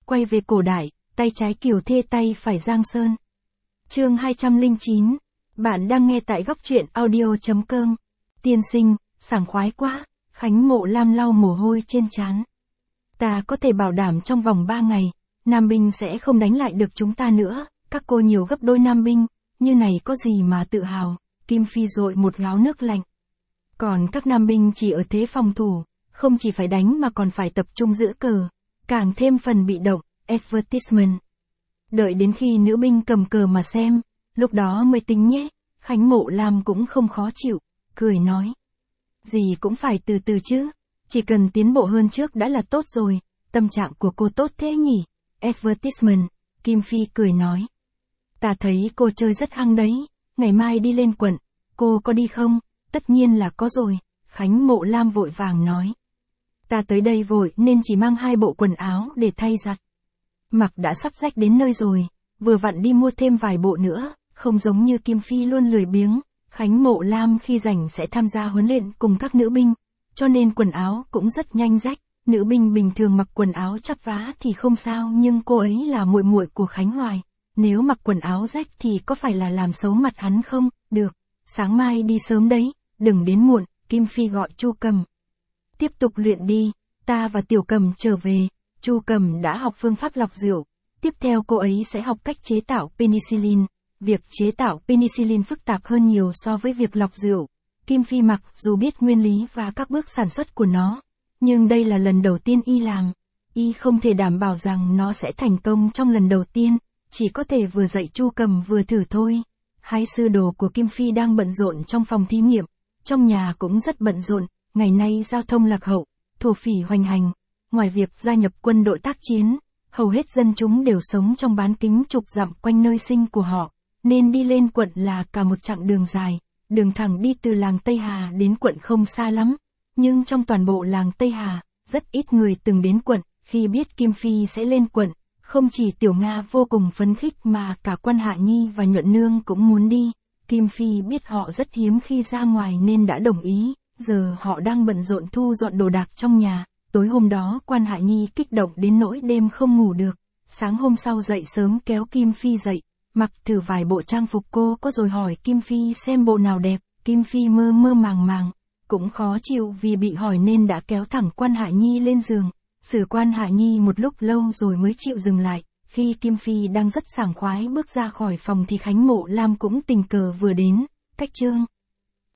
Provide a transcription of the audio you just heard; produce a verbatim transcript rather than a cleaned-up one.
quay về cổ đại, tay trái Kiều Thê tay phải Giang Sơn. Chương hai trăm lẻ chín. Bạn đang nghe tại góc truyện audio chấm com. Tiên sinh, sảng khoái quá. Khánh Mộ Lam lau mồ hôi trên trán. Ta có thể bảo đảm trong vòng ba ngày, Nam binh sẽ không đánh lại được chúng ta nữa. Các cô nhiều gấp đôi Nam binh, như này có gì mà tự hào. Kim Phi dội một gáo nước lạnh. Còn các Nam binh chỉ ở thế phòng thủ, không chỉ phải đánh mà còn phải tập trung giữ cờ, càng thêm phần bị động, advertisement. Đợi đến khi nữ binh cầm cờ mà xem, lúc đó mới tính nhé. Khánh Mộ Lam cũng không khó chịu, cười nói. Gì cũng phải từ từ chứ, chỉ cần tiến bộ hơn trước đã là tốt rồi, tâm trạng của cô tốt thế nhỉ, advertisement, Kim Phi cười nói. Ta thấy cô chơi rất hăng đấy, ngày mai đi lên quận, cô có đi không? Tất nhiên là có rồi, Khánh Mộ Lam vội vàng nói. Ta tới đây vội nên chỉ mang hai bộ quần áo để thay giặt. Mặc đã sắp rách đến nơi rồi, vừa vặn đi mua thêm vài bộ nữa, không giống như Kim Phi luôn lười biếng. Khánh Mộ Lam khi rảnh sẽ tham gia huấn luyện cùng các nữ binh, cho nên quần áo cũng rất nhanh rách. Nữ binh bình thường mặc quần áo chắp vá thì không sao, nhưng cô ấy là muội muội của Khánh Hoài, nếu mặc quần áo rách thì có phải là làm xấu mặt hắn không? Được, sáng mai đi sớm đấy, đừng đến muộn. Kim Phi gọi Chu Cầm. Tiếp tục luyện đi, ta và Tiểu Cầm trở về. Chu Cầm đã học phương pháp lọc rượu, tiếp theo cô ấy sẽ học cách chế tạo penicillin. Việc chế tạo penicillin phức tạp hơn nhiều so với việc lọc rượu. Kim Phi mặc dù biết nguyên lý và các bước sản xuất của nó, nhưng đây là lần đầu tiên y làm. Y không thể đảm bảo rằng nó sẽ thành công trong lần đầu tiên, chỉ có thể vừa dạy Chu Cầm vừa thử thôi. Hai sư đồ của Kim Phi đang bận rộn trong phòng thí nghiệm, trong nhà cũng rất bận rộn, ngày nay giao thông lạc hậu, thổ phỉ hoành hành. Ngoài việc gia nhập quân đội tác chiến, hầu hết dân chúng đều sống trong bán kính chục dặm quanh nơi sinh của họ, nên đi lên quận là cả một chặng đường dài, đường thẳng đi từ làng Tây Hà đến quận không xa lắm. Nhưng trong toàn bộ làng Tây Hà, rất ít người từng đến quận. Khi biết Kim Phi sẽ lên quận, không chỉ Tiểu Nga vô cùng phấn khích mà cả Quan Hạ Nhi và Nhuận Nương cũng muốn đi. Kim Phi biết họ rất hiếm khi ra ngoài nên đã đồng ý, giờ họ đang bận rộn thu dọn đồ đạc trong nhà. Tối hôm đó Quan Hạ Nhi kích động đến nỗi đêm không ngủ được, sáng hôm sau dậy sớm kéo Kim Phi dậy, mặc thử vài bộ trang phục cô có rồi hỏi Kim Phi xem bộ nào đẹp. Kim Phi mơ mơ màng màng, cũng khó chịu vì bị hỏi nên đã kéo thẳng Quan Hạ Nhi lên giường. Xử Quan Hạ Nhi một lúc lâu rồi mới chịu dừng lại. Khi Kim Phi đang rất sảng khoái bước ra khỏi phòng thì Khánh Mộ Lam cũng tình cờ vừa đến. Cách chương